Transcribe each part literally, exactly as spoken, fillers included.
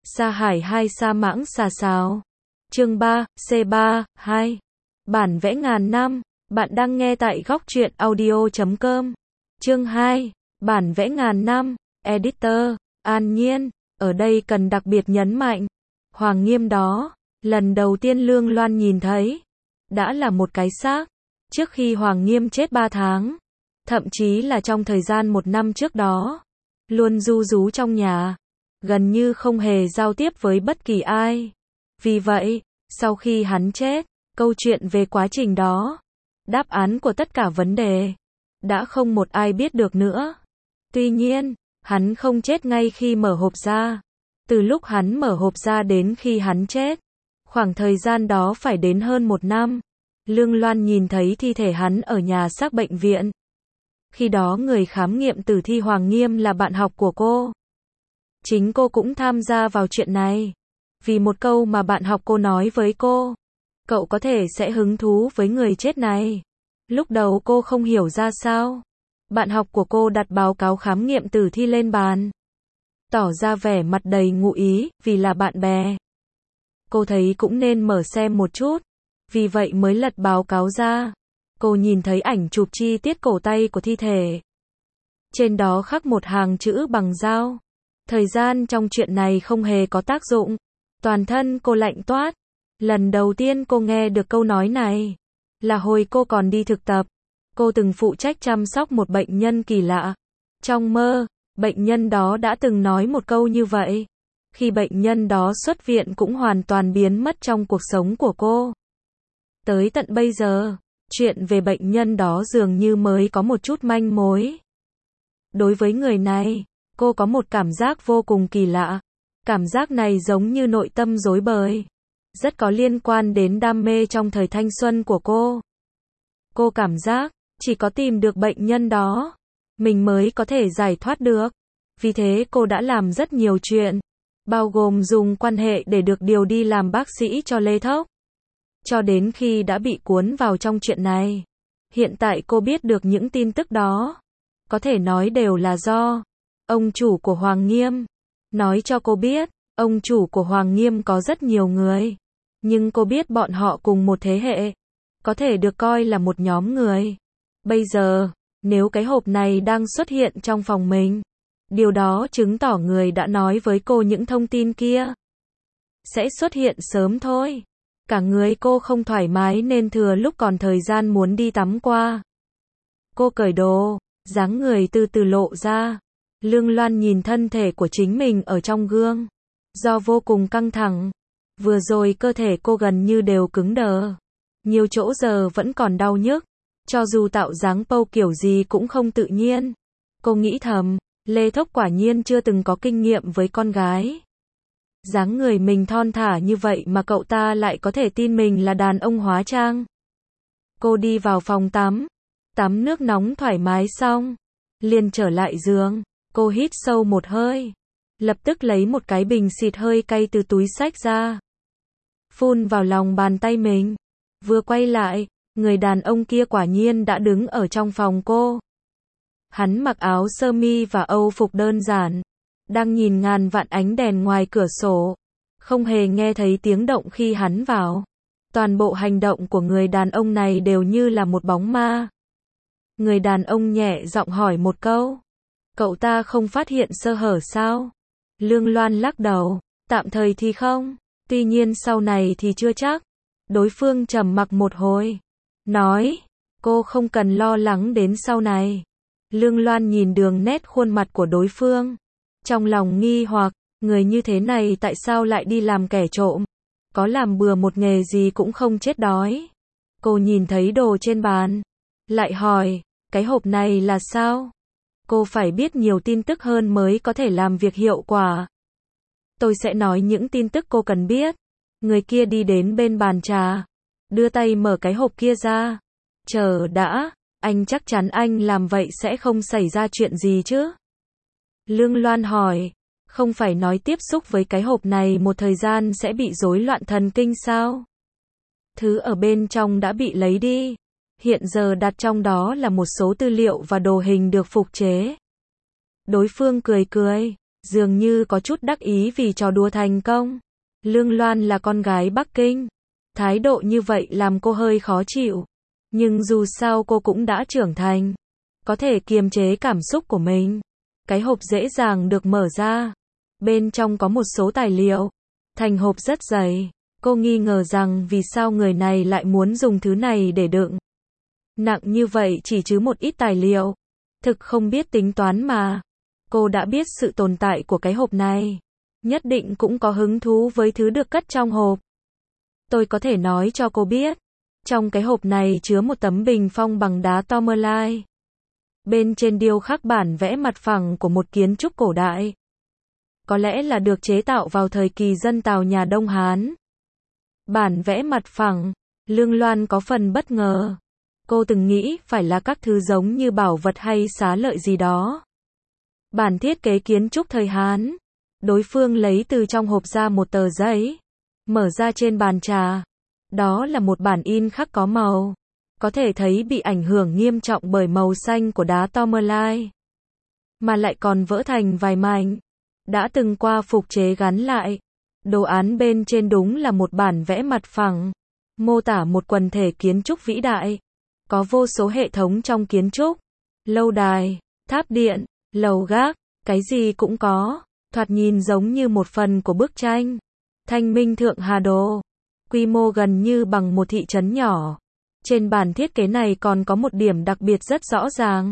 Sa Hải hai Sa Mãng Xà Xào. Chương ba, C ba, hai. Bản vẽ ngàn năm. Bạn đang nghe tại góc truyện audio chấm com. Chương hai. Bản vẽ ngàn năm. Editor, An Nhiên. Ở đây cần đặc biệt nhấn mạnh. Hoàng Nghiêm đó, lần đầu tiên Lương Loan nhìn thấy, đã là một cái xác. Trước khi Hoàng Nghiêm chết ba tháng, thậm chí là trong thời gian một năm trước đó, luôn ru rú trong nhà, gần như không hề giao tiếp với bất kỳ ai. Vì vậy, sau khi hắn chết, câu chuyện về quá trình đó, đáp án của tất cả vấn đề, đã không một ai biết được nữa. Tuy nhiên, hắn không chết ngay khi mở hộp ra. Từ lúc hắn mở hộp ra đến khi hắn chết, khoảng thời gian đó phải đến hơn một năm. Lương Loan nhìn thấy thi thể hắn ở nhà xác bệnh viện. Khi đó người khám nghiệm tử thi Hoàng Nghiêm là bạn học của cô. Chính cô cũng tham gia vào chuyện này. Vì một câu mà bạn học cô nói với cô, cậu có thể sẽ hứng thú với người chết này. Lúc đầu cô không hiểu ra sao. Bạn học của cô đặt báo cáo khám nghiệm tử thi lên bàn, tỏ ra vẻ mặt đầy ngụ ý, vì là bạn bè. Cô thấy cũng nên mở xem một chút, vì vậy mới lật báo cáo ra. Cô nhìn thấy ảnh chụp chi tiết cổ tay của thi thể. Trên đó khắc một hàng chữ bằng dao. Thời gian trong chuyện này không hề có tác dụng. Toàn thân cô lạnh toát. Lần đầu tiên cô nghe được câu nói này, là hồi cô còn đi thực tập. Cô từng phụ trách chăm sóc một bệnh nhân kỳ lạ. Trong mơ, bệnh nhân đó đã từng nói một câu như vậy. Khi bệnh nhân đó xuất viện cũng hoàn toàn biến mất trong cuộc sống của cô. Tới tận bây giờ, chuyện về bệnh nhân đó dường như mới có một chút manh mối. Đối với người này, cô có một cảm giác vô cùng kỳ lạ. Cảm giác này giống như nội tâm rối bời. Rất có liên quan đến đam mê trong thời thanh xuân của cô. Cô cảm giác, chỉ có tìm được bệnh nhân đó, mình mới có thể giải thoát được. Vì thế cô đã làm rất nhiều chuyện, bao gồm dùng quan hệ để được điều đi làm bác sĩ cho Lê Thốc. Cho đến khi đã bị cuốn vào trong chuyện này, hiện tại cô biết được những tin tức đó, có thể nói đều là do ông chủ của Hoàng Nghiêm nói cho cô biết. Ông chủ của Hoàng Nghiêm có rất nhiều người, nhưng cô biết bọn họ cùng một thế hệ, có thể được coi là một nhóm người. Bây giờ, nếu cái hộp này đang xuất hiện trong phòng mình, điều đó chứng tỏ người đã nói với cô những thông tin kia sẽ xuất hiện sớm thôi. Cả người cô không thoải mái nên thừa lúc còn thời gian muốn đi tắm qua. Cô cởi đồ, dáng người từ từ lộ ra. Lương Loan nhìn thân thể của chính mình ở trong gương. Do vô cùng căng thẳng, vừa rồi cơ thể cô gần như đều cứng đờ. Nhiều chỗ giờ vẫn còn đau nhức. Cho dù tạo dáng pâu kiểu gì cũng không tự nhiên. Cô nghĩ thầm, Lê Thốc quả nhiên chưa từng có kinh nghiệm với con gái. Dáng người mình thon thả như vậy mà cậu ta lại có thể tin mình là đàn ông hóa trang. Cô đi vào phòng tắm, tắm nước nóng thoải mái xong, liền trở lại giường. Cô hít sâu một hơi, lập tức lấy một cái bình xịt hơi cay từ túi xách ra, phun vào lòng bàn tay mình. Vừa quay lại, người đàn ông kia quả nhiên đã đứng ở trong phòng cô. Hắn mặc áo sơ mi và âu phục đơn giản, đang nhìn ngàn vạn ánh đèn ngoài cửa sổ, không hề nghe thấy tiếng động khi hắn vào. Toàn bộ hành động của người đàn ông này đều như là một bóng ma. Người đàn ông nhẹ giọng hỏi một câu, cậu ta không phát hiện sơ hở sao? Lương Loan lắc đầu, tạm thời thì không, tuy nhiên sau này thì chưa chắc. Đối phương trầm mặc một hồi, nói, cô không cần lo lắng đến sau này. Lương Loan nhìn đường nét khuôn mặt của đối phương, trong lòng nghi hoặc, người như thế này tại sao lại đi làm kẻ trộm? Có làm bừa một nghề gì cũng không chết đói. Cô nhìn thấy đồ trên bàn, lại hỏi, cái hộp này là sao? Cô phải biết nhiều tin tức hơn mới có thể làm việc hiệu quả. Tôi sẽ nói những tin tức cô cần biết. Người kia đi đến bên bàn trà, đưa tay mở cái hộp kia ra. Chờ đã, anh chắc chắn anh làm vậy sẽ không xảy ra chuyện gì chứ? Lương Loan hỏi, không phải nói tiếp xúc với cái hộp này một thời gian sẽ bị rối loạn thần kinh sao? Thứ ở bên trong đã bị lấy đi. Hiện giờ đặt trong đó là một số tư liệu và đồ hình được phục chế. Đối phương cười cười, dường như có chút đắc ý vì trò đùa thành công. Lương Loan là con gái Bắc Kinh. Thái độ như vậy làm cô hơi khó chịu. Nhưng dù sao cô cũng đã trưởng thành. Có thể kiềm chế cảm xúc của mình. Cái hộp dễ dàng được mở ra. Bên trong có một số tài liệu. Thành hộp rất dày. Cô nghi ngờ rằng vì sao người này lại muốn dùng thứ này để đựng. Nặng như vậy chỉ chứ một ít tài liệu. Thực không biết tính toán mà. Cô đã biết sự tồn tại của cái hộp này. Nhất định cũng có hứng thú với thứ được cất trong hộp. Tôi có thể nói cho cô biết. Trong cái hộp này chứa một tấm bình phong bằng đá tourmaline. Bên trên điêu khắc bản vẽ mặt phẳng của một kiến trúc cổ đại. Có lẽ là được chế tạo vào thời kỳ dân Tào nhà Đông Hán. Bản vẽ mặt phẳng, Lương Loan có phần bất ngờ. Cô từng nghĩ phải là các thứ giống như bảo vật hay xá lợi gì đó. Bản thiết kế kiến trúc thời Hán. Đối phương lấy từ trong hộp ra một tờ giấy. Mở ra trên bàn trà. Đó là một bản in khắc có màu. Có thể thấy bị ảnh hưởng nghiêm trọng bởi màu xanh của đá tourmaline. Mà lại còn vỡ thành vài mảnh. Đã từng qua phục chế gắn lại. Đồ án bên trên đúng là một bản vẽ mặt phẳng. Mô tả một quần thể kiến trúc vĩ đại. Có vô số hệ thống trong kiến trúc. Lâu đài, tháp điện, lầu gác, cái gì cũng có. Thoạt nhìn giống như một phần của bức tranh. Thanh Minh Thượng Hà Đồ. Quy mô gần như bằng một thị trấn nhỏ. Trên bản thiết kế này còn có một điểm đặc biệt rất rõ ràng.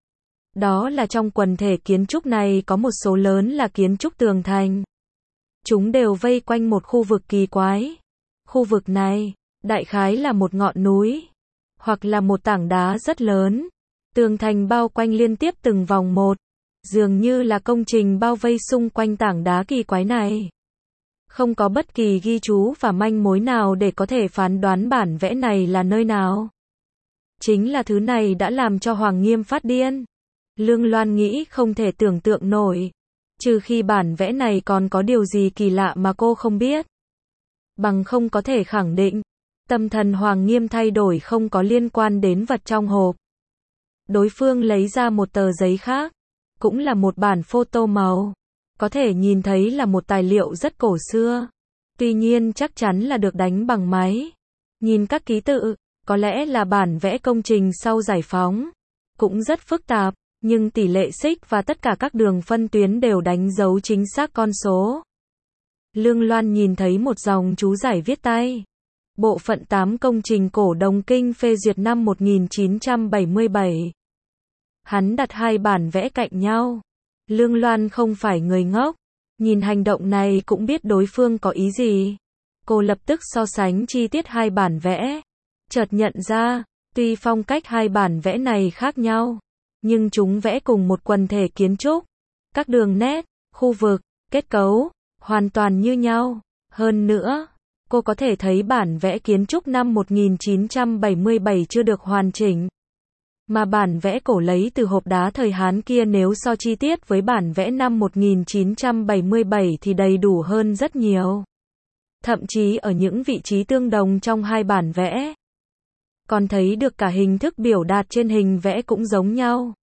Đó là trong quần thể kiến trúc này có một số lớn là kiến trúc tường thành. Chúng đều vây quanh một khu vực kỳ quái. Khu vực này, đại khái là một ngọn núi. Hoặc là một tảng đá rất lớn. Tường thành bao quanh liên tiếp từng vòng một. Dường như là công trình bao vây xung quanh tảng đá kỳ quái này. Không có bất kỳ ghi chú và manh mối nào để có thể phán đoán bản vẽ này là nơi nào. Chính là thứ này đã làm cho Hoàng Nghiêm phát điên. Lương Loan nghĩ không thể tưởng tượng nổi. Trừ khi bản vẽ này còn có điều gì kỳ lạ mà cô không biết. Bằng không có thể khẳng định. Tâm thần Hoàng Nghiêm thay đổi không có liên quan đến vật trong hộp. Đối phương lấy ra một tờ giấy khác. Cũng là một bản photo màu. Có thể nhìn thấy là một tài liệu rất cổ xưa. Tuy nhiên chắc chắn là được đánh bằng máy. Nhìn các ký tự, có lẽ là bản vẽ công trình sau giải phóng. Cũng rất phức tạp, nhưng tỷ lệ xích và tất cả các đường phân tuyến đều đánh dấu chính xác con số. Lương Loan nhìn thấy một dòng chú giải viết tay. Bộ phận tám công trình cổ Đồng Kinh phê duyệt năm một nghìn chín trăm bảy mươi bảy. Hắn đặt hai bản vẽ cạnh nhau. Lương Loan không phải người ngốc. Nhìn hành động này cũng biết đối phương có ý gì. Cô lập tức so sánh chi tiết hai bản vẽ. Chợt nhận ra, tuy phong cách hai bản vẽ này khác nhau, nhưng chúng vẽ cùng một quần thể kiến trúc. Các đường nét, khu vực, kết cấu, hoàn toàn như nhau. Hơn nữa, cô có thể thấy bản vẽ kiến trúc năm một nghìn chín trăm bảy mươi bảy chưa được hoàn chỉnh. Mà bản vẽ cổ lấy từ hộp đá thời Hán kia nếu so chi tiết với bản vẽ năm một nghìn chín trăm bảy mươi bảy thì đầy đủ hơn rất nhiều. Thậm chí ở những vị trí tương đồng trong hai bản vẽ. Còn thấy được cả hình thức biểu đạt trên hình vẽ cũng giống nhau.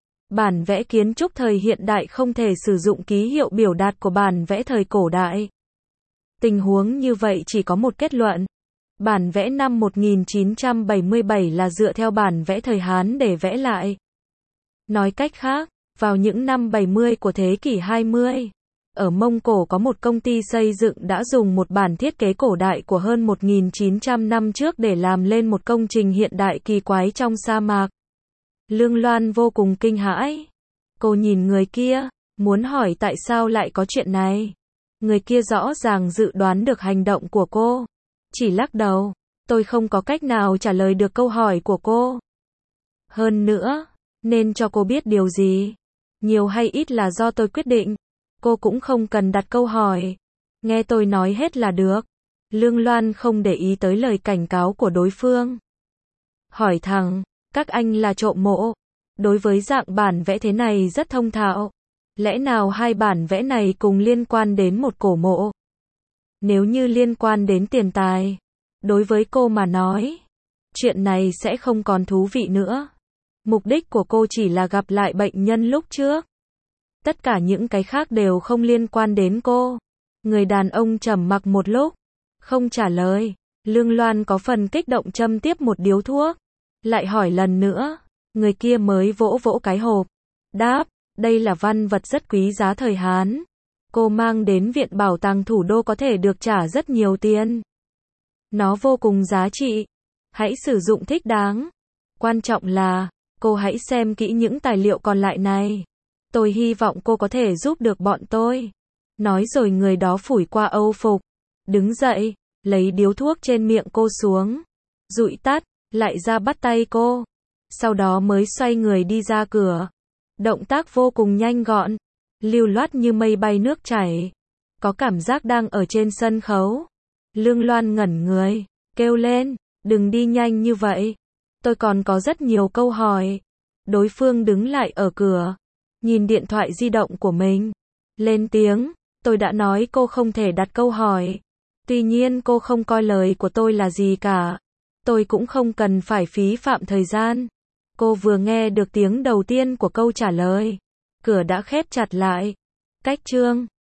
Bản vẽ kiến trúc thời hiện đại không thể sử dụng ký hiệu biểu đạt của bản vẽ thời cổ đại. Tình huống như vậy chỉ có một kết luận. Bản vẽ năm một nghìn chín trăm bảy mươi bảy là dựa theo bản vẽ thời Hán để vẽ lại. Nói cách khác, vào những năm bảy mươi của thế kỷ hai mươi, ở Mông Cổ có một công ty xây dựng đã dùng một bản thiết kế cổ đại của hơn một nghìn chín trăm năm trước để làm lên một công trình hiện đại kỳ quái trong sa mạc. Lương Loan vô cùng kinh hãi. Cô nhìn người kia, muốn hỏi tại sao lại có chuyện này. Người kia rõ ràng dự đoán được hành động của cô. Chỉ lắc đầu, tôi không có cách nào trả lời được câu hỏi của cô. Hơn nữa, nên cho cô biết điều gì, nhiều hay ít là do tôi quyết định. Cô cũng không cần đặt câu hỏi. Nghe tôi nói hết là được. Lương Loan không để ý tới lời cảnh cáo của đối phương. Hỏi thẳng, các anh là trộm mộ. Đối với dạng bản vẽ thế này rất thông thạo. Lẽ nào hai bản vẽ này cùng liên quan đến một cổ mộ? Nếu như liên quan đến tiền tài, đối với cô mà nói, chuyện này sẽ không còn thú vị nữa. Mục đích của cô chỉ là gặp lại bệnh nhân lúc trước. Tất cả những cái khác đều không liên quan đến cô. Người đàn ông trầm mặc một lúc, không trả lời. Lương Loan có phần kích động châm tiếp một điếu thuốc. Lại hỏi lần nữa. Người kia mới vỗ vỗ cái hộp. Đáp, đây là văn vật rất quý giá thời Hán. Cô mang đến viện bảo tàng thủ đô có thể được trả rất nhiều tiền. Nó vô cùng giá trị. Hãy sử dụng thích đáng. Quan trọng là, cô hãy xem kỹ những tài liệu còn lại này. Tôi hy vọng cô có thể giúp được bọn tôi. Nói rồi người đó phủi qua âu phục. Đứng dậy, lấy điếu thuốc trên miệng cô xuống. Dụi tắt, lại ra bắt tay cô. Sau đó mới xoay người đi ra cửa. Động tác vô cùng nhanh gọn. Lưu loát như mây bay nước chảy. Có cảm giác đang ở trên sân khấu. Lương Loan ngẩn người, kêu lên, đừng đi nhanh như vậy. Tôi còn có rất nhiều câu hỏi. Đối phương đứng lại ở cửa, nhìn điện thoại di động của mình. Lên tiếng, tôi đã nói cô không thể đặt câu hỏi. Tuy nhiên cô không coi lời của tôi là gì cả. Tôi cũng không cần phải phí phạm thời gian. Cô vừa nghe được tiếng đầu tiên của câu trả lời. Cửa đã khép chặt lại. Cách chương